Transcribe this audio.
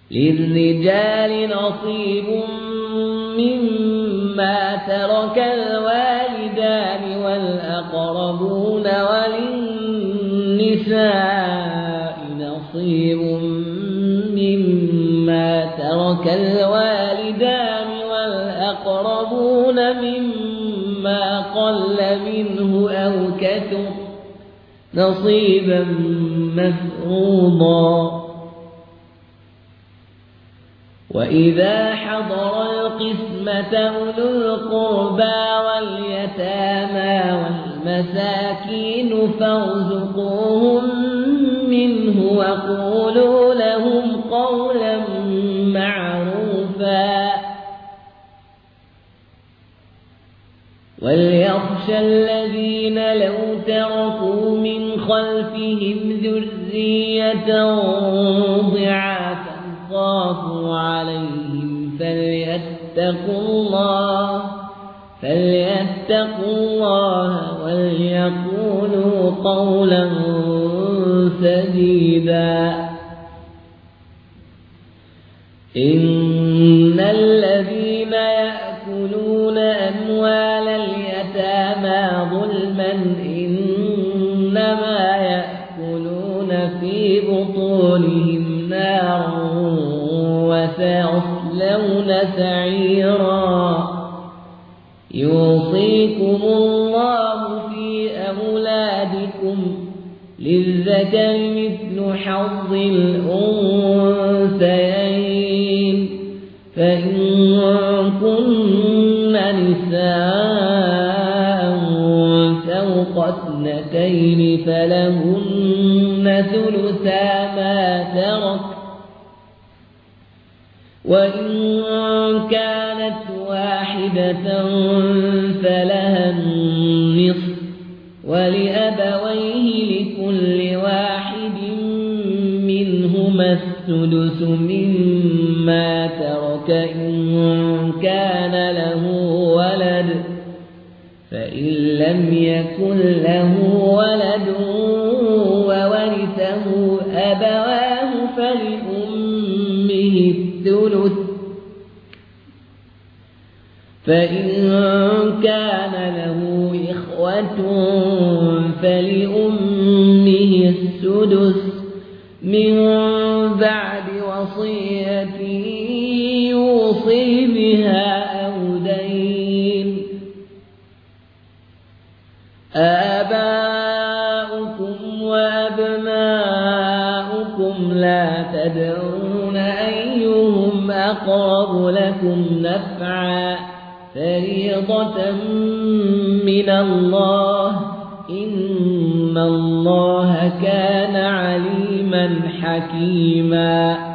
للرجال نصيب مما ترك الوالدان والأقربون وللنساء نصيب مما ترك الوالدان والأقربون مما قل منه أو كثر نصيبا مفروضا. وإذا حضر القسمة أولو القربى واليتامى والمساكين فارزقوهم منه وقولوا لهم قولا معروفا. وليخشى الذين لو تركوا من خلفهم ذرية ضعافا خافوا عليهم فليتقوا الله وليقولوا قولا سديدا. إن الذين يأكلون أموال اليتامى ظلما إنما يأكلون في بطونهم نارا وسيصلون سعيرا. يوصيكم الله في أولادكم للذكر مثل حظ الأنثيين فإن كن نساء فوق 2 فلهن ثلثا ما ترك وإن كانت واحدة فلها النصف ولأبويه لكل واحد منهما السدس مما ترك إن كان له ولد فإن لم يكن له ولد وورثه أبواه فلأمه الثلث فإن كان له إخوة فلأمه السدس من بعد وصية يوصي بها أو دين. آباؤكم وأبناؤكم لا تدرون أيهم أقرب لكم نفعا فريضة من الله إن الله كان عليما حكيما.